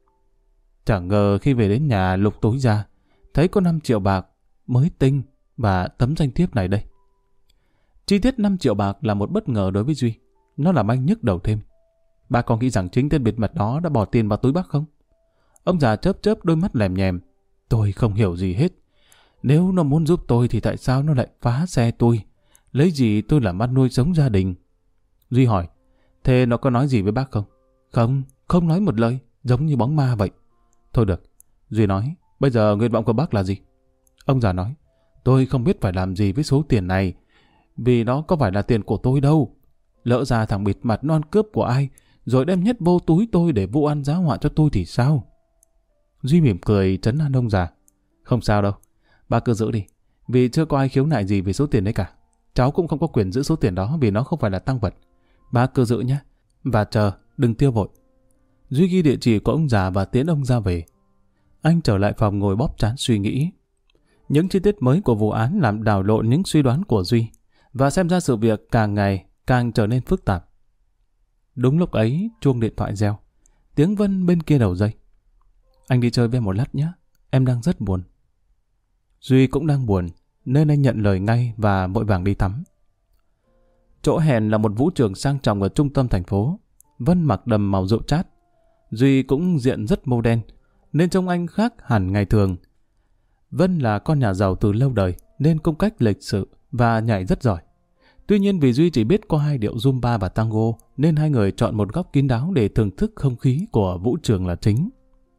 Chẳng ngờ khi về đến nhà lục túi ra, thấy có 5 triệu bạc mới tinh và tấm danh thiếp này đây. Chi tiết 5 triệu bạc là một bất ngờ đối với Duy. Nó làm anh nhức đầu thêm. Bác có nghĩ rằng chính tên bịt mặt đó đã bỏ tiền vào túi bác không? Ông già chớp chớp đôi mắt lèm nhèm. Tôi không hiểu gì hết. Nếu nó muốn giúp tôi thì tại sao nó lại phá xe tôi? Lấy gì tôi làm ăn nuôi sống gia đình? Duy hỏi: Thế nó có nói gì với bác không? Không, không nói một lời, giống như bóng ma vậy. Thôi được. Duy nói: Bây giờ nguyện vọng của bác là gì? Ông già nói: Tôi không biết phải làm gì với số tiền này, vì nó có phải là tiền của tôi đâu. Lỡ ra thằng bịt mặt nó ăn cướp của ai, rồi đem nhét vô túi tôi để vụ ăn giá họa cho tôi thì sao? Duy mỉm cười trấn an ông già: Không sao đâu, bác cứ giữ đi, vì chưa có ai khiếu nại gì về số tiền đấy cả. Cháu cũng không có quyền giữ số tiền đó vì nó không phải là tang vật. Bác cứ giữ nhé, và chờ, đừng tiêu vội. Duy ghi địa chỉ của ông già và tiễn ông ra về. Anh trở lại phòng ngồi bóp trán suy nghĩ. Những chi tiết mới của vụ án làm đảo lộn những suy đoán của Duy. và xem ra sự việc càng ngày càng trở nên phức tạp. Đúng lúc ấy, chuông điện thoại reo. Tiếng Vân bên kia đầu dây. Anh đi chơi với một lát nhé, em đang rất buồn. Duy cũng đang buồn, nên anh nhận lời ngay và vội vàng đi tắm. Chỗ hẹn là một vũ trường sang trọng ở trung tâm thành phố. Vân mặc đầm màu rượu chát. Duy cũng diện rất mô đen, nên trông anh khác hẳn ngày thường. Vân là con nhà giàu từ lâu đời, nên cung cách lịch sự và nhảy rất giỏi. Tuy nhiên vì Duy chỉ biết có 2 điệu Zumba và Tango, nên hai người chọn một góc kín đáo để thưởng thức không khí của vũ trường là chính.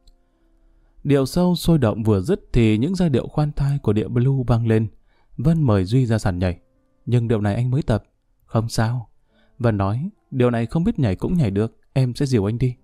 Điệu sâu sôi động vừa dứt thì những giai điệu khoan thai của điệu blue vang lên. Vân mời Duy ra sàn nhảy. Nhưng điệu này anh mới tập. Không sao. Vân nói, điệu này không biết nhảy cũng nhảy được, em sẽ dìu anh đi.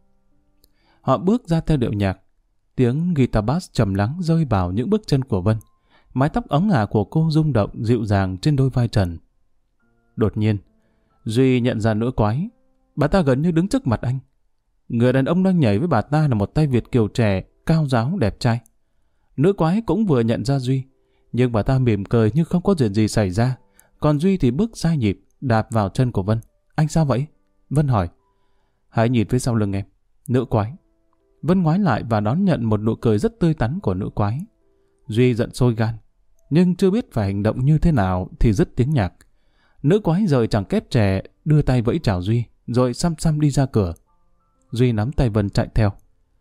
Họ bước ra theo điệu nhạc. Tiếng guitar bass trầm lắng rơi vào những bước chân của Vân. Mái tóc óng ả của cô rung động dịu dàng trên đôi vai trần. Đột nhiên, Duy nhận ra nữ quái. Bà ta gần như đứng trước mặt anh. Người đàn ông đang nhảy với bà ta là một tay Việt kiều trẻ, cao ráo, đẹp trai. Nữ quái cũng vừa nhận ra Duy, nhưng bà ta mỉm cười như không có chuyện gì xảy ra. Còn Duy thì bước sai nhịp, đạp vào chân của Vân. Anh sao vậy? Vân hỏi. Hãy nhìn phía sau lưng em. Nữ quái. Vân ngoái lại và đón nhận một nụ cười rất tươi tắn của nữ quái. Duy giận sôi gan, nhưng chưa biết phải hành động như thế nào thì dứt tiếng nhạc. Nữ quái rời chàng kép trẻ, đưa tay vẫy chào Duy, rồi xăm xăm đi ra cửa. Duy nắm tay Vân chạy theo.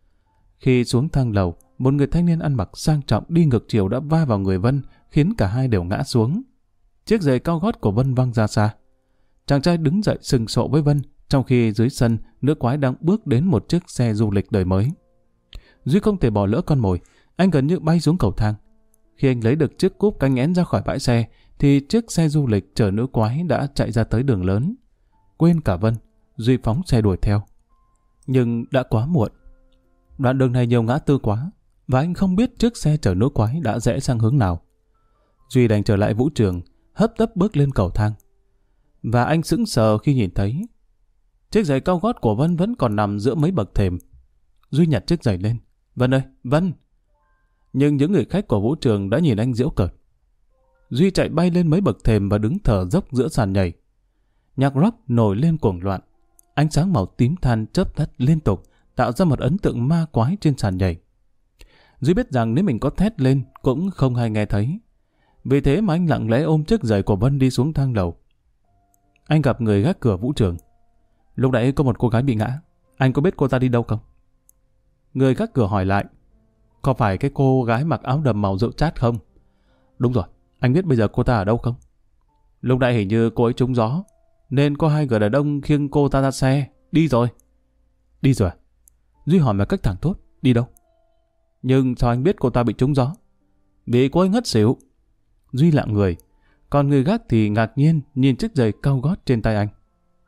Khi xuống thang lầu, một người thanh niên ăn mặc sang trọng đi ngược chiều đã va vào người Vân, khiến cả hai đều ngã xuống. Chiếc giày cao gót của Vân văng ra xa. Chàng trai đứng dậy sừng sộ với Vân, trong khi dưới sân, nữ quái đang bước đến một chiếc xe du lịch đời mới. Duy không thể bỏ lỡ con mồi, anh gần như bay xuống cầu thang. Khi anh lấy được chiếc cúp cánh én ra khỏi bãi xe, thì chiếc xe du lịch chở nữ quái đã chạy ra tới đường lớn. Quên cả Vân, Duy phóng xe đuổi theo. Nhưng đã quá muộn. Đoạn đường này nhiều ngã tư quá, và anh không biết chiếc xe chở nữ quái đã rẽ sang hướng nào. Duy đành trở lại vũ trường, hấp tấp bước lên cầu thang. Và anh sững sờ khi nhìn thấy chiếc giày cao gót của Vân vẫn còn nằm giữa mấy bậc thềm. Duy nhặt chiếc giày lên. Vân ơi, Vân! Nhưng những người khách của vũ trường đã nhìn anh giễu cợt. Duy chạy bay lên mấy bậc thềm và đứng thở dốc giữa sàn nhảy. Nhạc rock nổi lên cuồng loạn. Ánh sáng màu tím than chớp tắt liên tục, tạo ra một ấn tượng ma quái trên sàn nhảy. Duy biết rằng nếu mình có thét lên cũng không ai nghe thấy. Vì thế mà anh lặng lẽ ôm chiếc giày của Vân đi xuống thang lầu. Anh gặp người gác cửa vũ trường. Lúc nãy có một cô gái bị ngã. Anh có biết cô ta đi đâu không? Người gác cửa hỏi lại. Có phải cái cô gái mặc áo đầm màu rượu chát không? Đúng rồi. Anh biết bây giờ cô ta ở đâu không? Lúc nãy hình như cô ấy trúng gió, nên có 2 người đàn ông khiêng cô ta ra xe. Đi rồi. Đi rồi à? Duy hỏi một cách thẳng thốt. Đi đâu? Nhưng sao anh biết cô ta bị trúng gió? Vì cô ấy ngất xỉu. Duy lặng người. Còn người gác thì ngạc nhiên nhìn chiếc giày cao gót trên tay anh.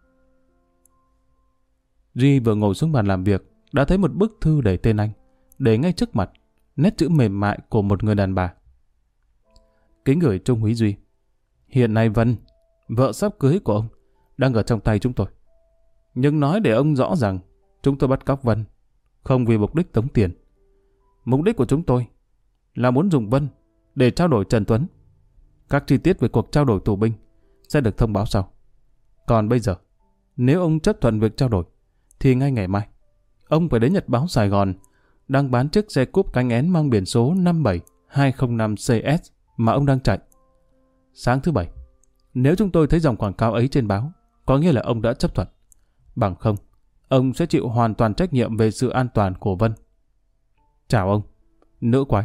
Duy vừa ngồi xuống bàn làm việc, đã thấy một bức thư đầy tên anh, để ngay trước mặt, nét chữ mềm mại của một người đàn bà. Kính gửi Trung úy Duy. Hiện nay Vân, vợ sắp cưới của ông, đang ở trong tay chúng tôi. Nhưng nói để ông rõ rằng, chúng tôi bắt cóc Vân, không vì mục đích tống tiền. Mục đích của chúng tôi là muốn dùng Vân để trao đổi Trần Tuấn. Các chi tiết về cuộc trao đổi tù binh sẽ được thông báo sau. Còn bây giờ, nếu ông chấp thuận việc trao đổi, thì ngay ngày mai, ông phải đến Nhật báo Sài Gòn đang bán chiếc xe cúp cánh én mang biển số 57205CS mà ông đang chạy. Sáng thứ Bảy, nếu chúng tôi thấy dòng quảng cáo ấy trên báo, có nghĩa là ông đã chấp thuận. Bằng không, ông sẽ chịu hoàn toàn trách nhiệm về sự an toàn của Vân. Chào ông, nữ quái.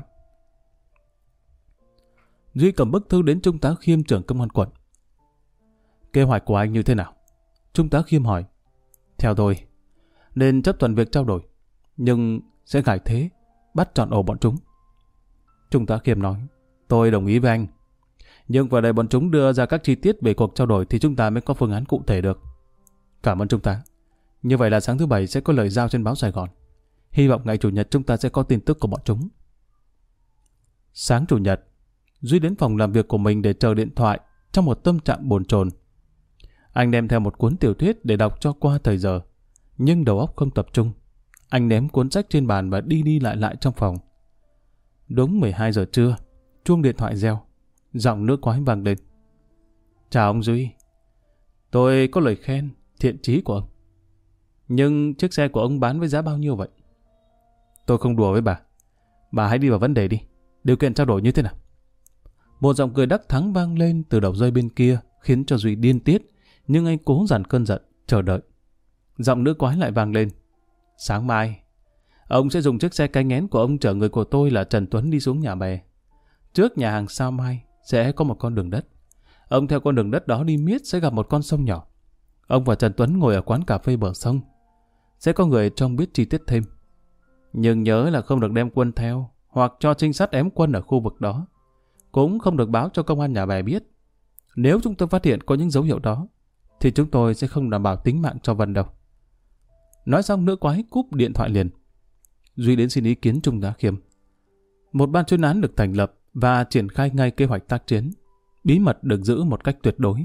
Duy cầm bức thư đến Trung tá Khiêm, trưởng công an quận. Kế hoạch của anh như thế nào? Trung tá Khiêm hỏi. Theo tôi, nên chấp thuận việc trao đổi, nhưng sẽ gài thế, bắt trọn ổ bọn chúng. Trung tá Khiêm nói. Tôi đồng ý với anh. Nhưng vào đây bọn chúng đưa ra các chi tiết về cuộc trao đổi thì chúng ta mới có phương án cụ thể được. Cảm ơn Trung tá. Như vậy là sáng thứ Bảy sẽ có lời giao trên báo Sài Gòn. Hy vọng ngày Chủ nhật chúng ta sẽ có tin tức của bọn chúng. Sáng Chủ nhật, Duy đến phòng làm việc của mình để chờ điện thoại trong một tâm trạng bồn chồn. Anh đem theo một cuốn tiểu thuyết để đọc cho qua thời giờ, nhưng đầu óc không tập trung. Anh ném cuốn sách trên bàn và đi lại trong phòng. Đúng 12 giờ trưa, chuông điện thoại reo, giọng nữ quái vang lên. Chào ông Duy. Tôi có lời khen, thiện chí của ông. Nhưng chiếc xe của ông bán với giá bao nhiêu vậy? Tôi không đùa với bà. Bà hãy đi vào vấn đề đi. Điều kiện trao đổi như thế nào? Một giọng cười đắc thắng vang lên từ đầu dây bên kia, khiến cho Duy điên tiết, nhưng anh cố dằn cơn giận, chờ đợi. Giọng nữ quái lại vang lên. Sáng mai, ông sẽ dùng chiếc xe cánh én của ông chở người của tôi là Trần Tuấn đi xuống nhà bè. Trước nhà hàng Sao Mai sẽ có một con đường đất. Ông theo con đường đất đó đi miết sẽ gặp một con sông nhỏ. Ông và Trần Tuấn ngồi ở quán cà phê bờ sông. Sẽ có người trông biết chi tiết thêm. Nhưng nhớ là không được đem quân theo, hoặc cho trinh sát ém quân ở khu vực đó. Cũng không được báo cho công an nhà bè biết. Nếu chúng tôi phát hiện có những dấu hiệu đó, thì chúng tôi sẽ không đảm bảo tính mạng cho Vân đâu. Nói xong nữ quái cúp điện thoại liền. Duy đến xin ý kiến Trung tá Khiêm. Một ban chuyên án được thành lập và triển khai ngay kế hoạch tác chiến. Bí mật được giữ một cách tuyệt đối.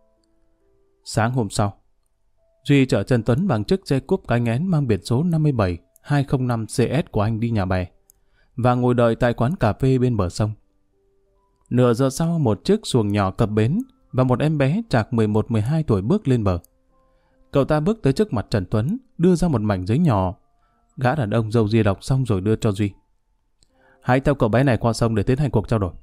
Sáng hôm sau, Duy chở Trần Tuấn bằng chiếc xe cúp cánh én mang biển số 57205CS của anh đi nhà bè và ngồi đợi tại quán cà phê bên bờ sông. Nửa giờ sau, một chiếc xuồng nhỏ cập bến và một em bé trạc 11-12 tuổi bước lên bờ. Cậu ta bước tới trước mặt Trần Tuấn, đưa ra một mảnh giấy nhỏ. Gã đàn ông râu ria đọc xong rồi đưa cho Duy. Hãy theo cậu bé này qua sông để tiến hành cuộc trao đổi.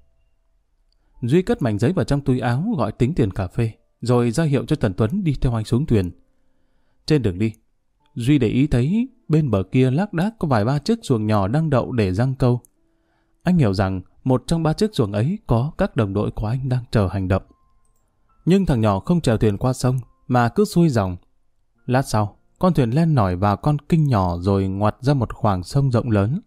Duy cất mảnh giấy vào trong túi áo, gọi tính tiền cà phê, rồi ra hiệu cho Trần Tuấn đi theo anh xuống thuyền. Trên đường đi, Duy để ý thấy bên bờ kia lác đác có vài ba chiếc xuồng nhỏ đang đậu để giăng câu. Anh hiểu rằng một trong ba chiếc xuồng ấy có các đồng đội của anh đang chờ hành động. Nhưng thằng nhỏ không chèo thuyền qua sông mà cứ xuôi dòng. Lát sau, con thuyền len nổi vào con kinh nhỏ rồi ngoặt ra một khoảng sông rộng lớn.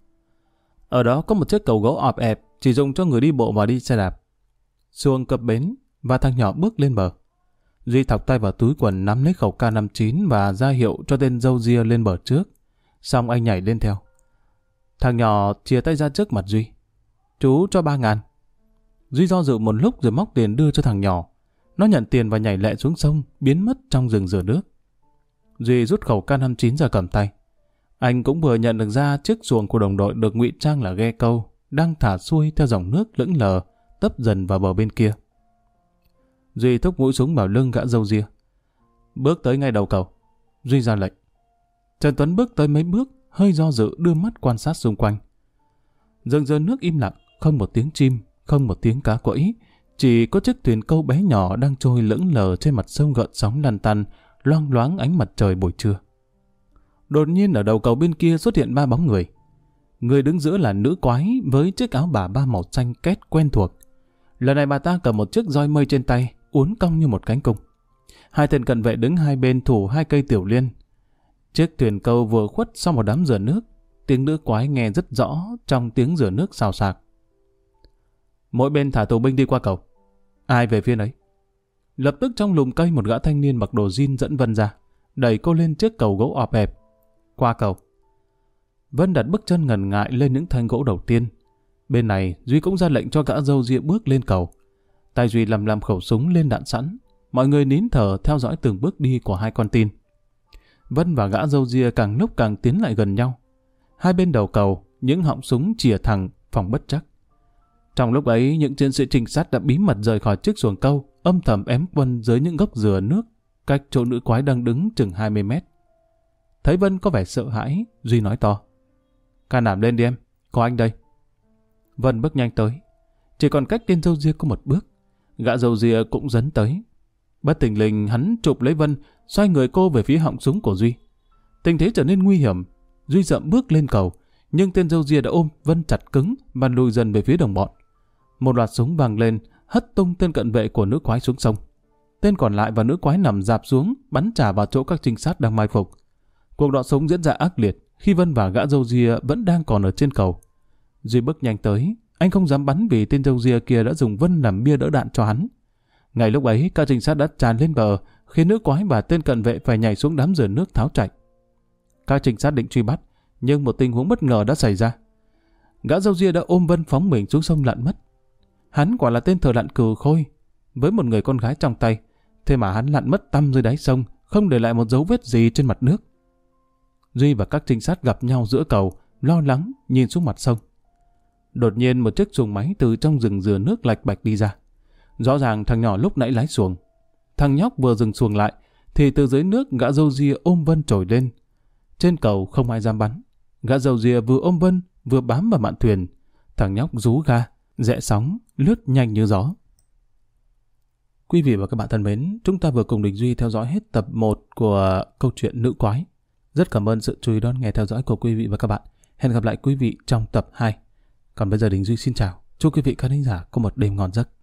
Ở đó có một chiếc cầu gỗ ọp ẹp chỉ dùng cho người đi bộ và đi xe đạp. Xuồng cập bến và thằng nhỏ bước lên bờ. Duy thọc tay vào túi quần nắm lấy khẩu K59 và ra hiệu cho tên râu ria lên bờ trước. Xong anh nhảy lên theo. Thằng nhỏ chìa tay ra trước mặt Duy. Chú cho 3.000. Duy do dự một lúc rồi móc tiền đưa cho thằng nhỏ. Nó nhận tiền và nhảy lẹ xuống sông, biến mất trong rừng rửa nước. Duy rút khẩu K59 ra cầm tay. Anh cũng vừa nhận được ra chiếc xuồng của đồng đội được ngụy trang là ghe câu, đang thả xuôi theo dòng nước lững lờ, tấp dần vào bờ bên kia. Duy thúc mũi súng vào lưng gã râu ria. Bước tới ngay đầu cầu. Duy ra lệnh. Trần Tuấn bước tới mấy bước, hơi do dự đưa mắt quan sát xung quanh. Rừng rơi nước im lặng, không một tiếng chim, không một tiếng cá quẫy, chỉ có chiếc thuyền câu bé nhỏ đang trôi lững lờ trên mặt sông gợn sóng lăn tăn, loang loáng ánh mặt trời buổi trưa. Đột nhiên ở đầu cầu bên kia xuất hiện 3 bóng người. Người đứng giữa là nữ quái với chiếc áo bà ba màu xanh két quen thuộc. Lần này bà ta cầm một chiếc roi mây trên tay, uốn cong như một cánh cung. Hai tên cận vệ đứng hai bên thủ 2 cây tiểu liên. Chiếc thuyền câu vừa khuất sau một đám rửa nước, tiếng nữ quái nghe rất rõ trong tiếng rửa nước xào xạc. Mỗi bên thả tù binh đi qua cầu. Ai về phía ấy? Lập tức trong lùm cây một gã thanh niên mặc đồ jean dẫn Vân ra, đẩy cô lên chiếc cầu gỗ ọp ẹp. Qua cầu. Vân đặt bước chân ngần ngại lên những thanh gỗ đầu tiên. Bên này Duy cũng ra lệnh cho gã râu ria bước lên cầu. Tay Duy làm khẩu súng lên đạn sẵn. Mọi người nín thở theo dõi từng bước đi của hai con tin. Vân và gã râu ria càng lúc càng tiến lại gần nhau. Hai bên đầu cầu, những họng súng chìa thẳng, phòng bất trắc. Trong lúc ấy, những chiến sĩ trinh sát đã bí mật rời khỏi chiếc xuồng câu, âm thầm ém quân dưới những gốc dừa nước, cách chỗ nữ quái đang đứng chừng 20 mét. Thấy Vân có vẻ sợ hãi, Duy nói to. Can đảm lên đi em, có anh đây. Vân bước nhanh tới. Chỉ còn cách tên râu ria có một bước. Gã râu ria cũng dấn tới. Bất thình lình hắn chụp lấy Vân, xoay người cô về phía họng súng của Duy. Tình thế trở nên nguy hiểm. Duy dậm bước lên cầu, nhưng tên râu ria đã ôm Vân chặt cứng và lùi dần về phía đồng bọn. Một loạt súng vang lên, hất tung tên cận vệ của nữ quái xuống sông. Tên còn lại và nữ quái nằm rạp xuống, bắn trả vào chỗ các trinh sát đang mai phục. Cuộc đọ súng diễn ra ác liệt khi Vân và gã râu ria vẫn đang còn ở trên cầu. Duy bước nhanh tới, anh không dám bắn vì tên râu ria kia đã dùng Vân làm bia đỡ đạn cho hắn. Ngay lúc ấy, các trinh sát đã tràn lên bờ, khiến nữ quái và tên cận vệ phải nhảy xuống đám rửa nước tháo chạy. Các trinh sát định truy bắt, nhưng một tình huống bất ngờ đã xảy ra. Gã râu ria đã ôm Vân phóng mình xuống sông lặn mất. Hắn quả là tên thợ lặn cừu khôi, với một người con gái trong tay, thế mà hắn lặn mất tăm dưới đáy sông, không để lại một dấu vết gì trên mặt nước. Duy và các trinh sát gặp nhau giữa cầu, lo lắng nhìn xuống mặt sông. Đột nhiên một chiếc xuồng máy từ trong rừng dừa nước lạch bạch đi ra. Rõ ràng thằng nhỏ lúc nãy lái xuồng Thằng nhóc vừa dừng xuồng lại, thì từ dưới nước gã râu ria ôm Vân trồi lên. Trên cầu không ai dám bắn. Gã râu ria vừa ôm Vân, vừa bám vào mạn thuyền. Thằng nhóc rú ga, rẽ sóng, lướt nhanh như gió. Quý vị và các bạn thân mến, chúng ta vừa cùng Đình Duy theo dõi hết tập 1 của câu chuyện Nữ Quái. Rất cảm ơn sự chú ý đón nghe theo dõi của quý vị và các bạn. Hẹn gặp lại quý vị trong tập 2. Còn bây giờ Đình Duy xin chào. Chúc quý vị khán thính giả có một đêm ngon giấc.